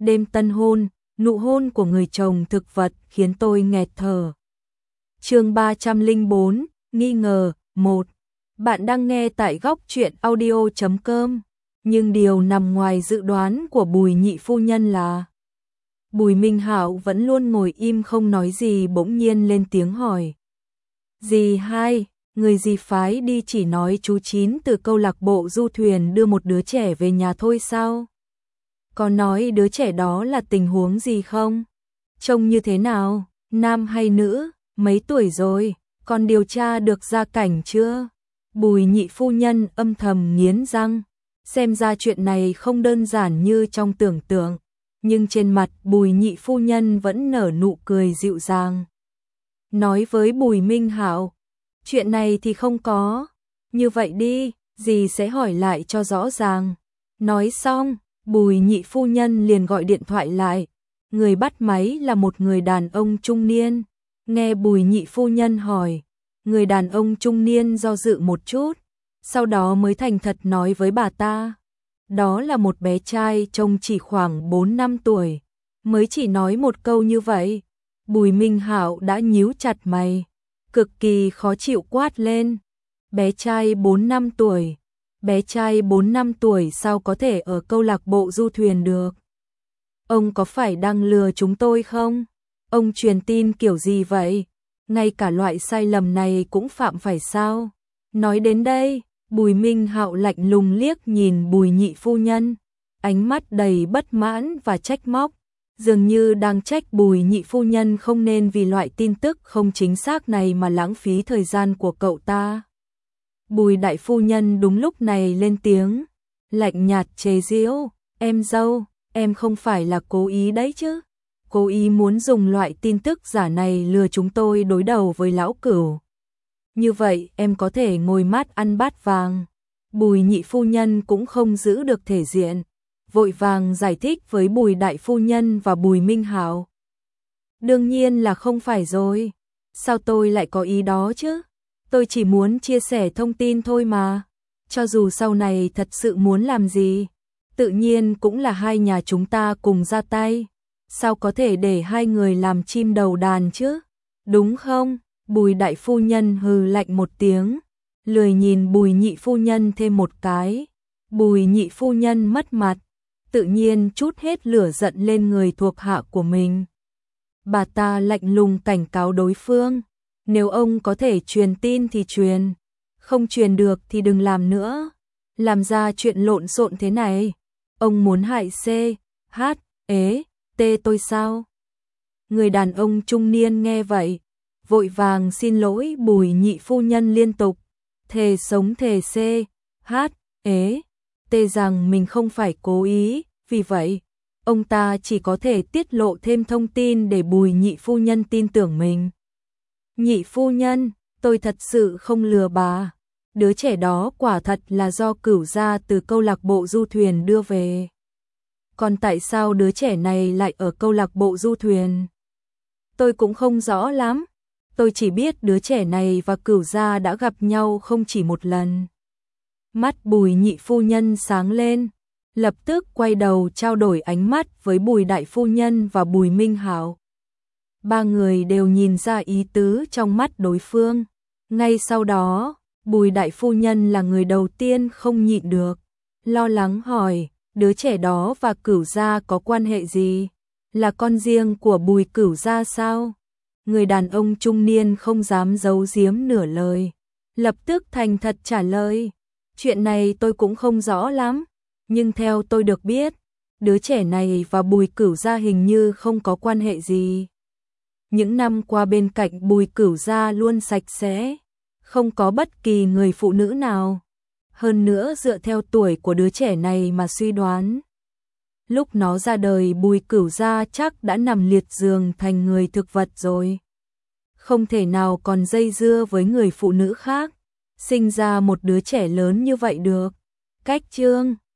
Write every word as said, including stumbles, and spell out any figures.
đêm tân hôn, nụ hôn của người chồng thực vật khiến tôi nghẹt thở. Chương ba trăm lẻ bốn, nghi ngờ, một. Bạn đang nghe tại góc truyện audio chấm com, nhưng điều nằm ngoài dự đoán của Bùi nhị phu nhân là Bùi Minh Hạo vẫn luôn ngồi im không nói gì, bỗng nhiên lên tiếng hỏi. Dì hai, người dì phái đi chỉ nói chú Chín từ câu lạc bộ du thuyền đưa một đứa trẻ về nhà thôi sao? Có nói đứa trẻ đó là tình huống gì không? Trông như thế nào? Nam hay nữ? Mấy tuổi rồi? Còn điều tra được gia cảnh chưa? Bùi nhị phu nhân âm thầm nghiến răng. Xem ra chuyện này không đơn giản như trong tưởng tượng. Nhưng trên mặt Bùi nhị phu nhân vẫn nở nụ cười dịu dàng. Nói với Bùi Minh Hạo, chuyện này thì không có. Như vậy đi, dì sẽ hỏi lại cho rõ ràng. Nói xong, Bùi nhị phu nhân liền gọi điện thoại lại. Người bắt máy là một người đàn ông trung niên. Nghe Bùi nhị phu nhân hỏi, người đàn ông trung niên do dự một chút, sau đó mới thành thật nói với bà ta. Đó là một bé trai trông chỉ khoảng bốn năm tuổi. Mới chỉ nói một câu như vậy, Bùi Minh Hạo đã nhíu chặt mày, cực kỳ khó chịu quát lên. Bé trai bốn năm tuổi, bé trai bốn năm tuổi sao có thể ở câu lạc bộ du thuyền được? Ông có phải đang lừa chúng tôi không? Ông truyền tin kiểu gì vậy? Ngay cả loại sai lầm này cũng phạm phải sao? Nói đến đây, Bùi Minh Hạo lạnh lùng liếc nhìn Bùi nhị phu nhân, ánh mắt đầy bất mãn và trách móc, dường như đang trách Bùi nhị phu nhân không nên vì loại tin tức không chính xác này mà lãng phí thời gian của cậu ta. Bùi đại phu nhân đúng lúc này lên tiếng, lạnh nhạt chế giễu, em dâu, em không phải là cố ý đấy chứ? Cố ý muốn dùng loại tin tức giả này lừa chúng tôi đối đầu với lão cửu. Như vậy em có thể ngồi mát ăn bát vàng. Bùi nhị phu nhân cũng không giữ được thể diện, vội vàng giải thích với Bùi đại phu nhân và Bùi Minh Hạo. Đương nhiên là không phải rồi. Sao tôi lại có ý đó chứ? Tôi chỉ muốn chia sẻ thông tin thôi mà. Cho dù sau này thật sự muốn làm gì, tự nhiên cũng là hai nhà chúng ta cùng ra tay. Sao có thể để hai người làm chim đầu đàn chứ? Đúng không? Bùi đại phu nhân hừ lạnh một tiếng, lười nhìn Bùi nhị phu nhân thêm một cái. Bùi nhị phu nhân mất mặt, tự nhiên trút hết lửa giận lên người thuộc hạ của mình. Bà ta lạnh lùng cảnh cáo đối phương, nếu ông có thể truyền tin thì truyền, không truyền được thì đừng làm nữa. Làm ra chuyện lộn xộn thế này, ông muốn hại C, H, ế, T tôi sao? Người đàn ông trung niên nghe vậy, vội vàng xin lỗi Bùi nhị phu nhân liên tục, thề sống thề C, H, ế, T rằng mình không phải cố ý, vì vậy, ông ta chỉ có thể tiết lộ thêm thông tin để Bùi nhị phu nhân tin tưởng mình. Nhị phu nhân, tôi thật sự không lừa bà, đứa trẻ đó quả thật là do Cửu gia từ câu lạc bộ du thuyền đưa về. Còn tại sao đứa trẻ này lại ở câu lạc bộ du thuyền? Tôi cũng không rõ lắm. Tôi chỉ biết đứa trẻ này và Cửu gia đã gặp nhau không chỉ một lần. Mắt Bùi nhị phu nhân sáng lên, lập tức quay đầu trao đổi ánh mắt với Bùi đại phu nhân và Bùi Minh Hạo. Ba người đều nhìn ra ý tứ trong mắt đối phương. Ngay sau đó, Bùi đại phu nhân là người đầu tiên không nhịn được, lo lắng hỏi, đứa trẻ đó và Cửu gia có quan hệ gì? Là con riêng của Bùi Cửu gia sao? Người đàn ông trung niên không dám giấu giếm nửa lời, lập tức thành thật trả lời. Chuyện này tôi cũng không rõ lắm, nhưng theo tôi được biết, đứa trẻ này và Bùi Cửu gia hình như không có quan hệ gì. Những năm qua bên cạnh Bùi Cửu gia luôn sạch sẽ, không có bất kỳ người phụ nữ nào. Hơn nữa dựa theo tuổi của đứa trẻ này mà suy đoán, lúc nó ra đời Bùi Cửu gia chắc đã nằm liệt giường thành người thực vật rồi. Không thể nào còn dây dưa với người phụ nữ khác, sinh ra một đứa trẻ lớn như vậy được. Cách chương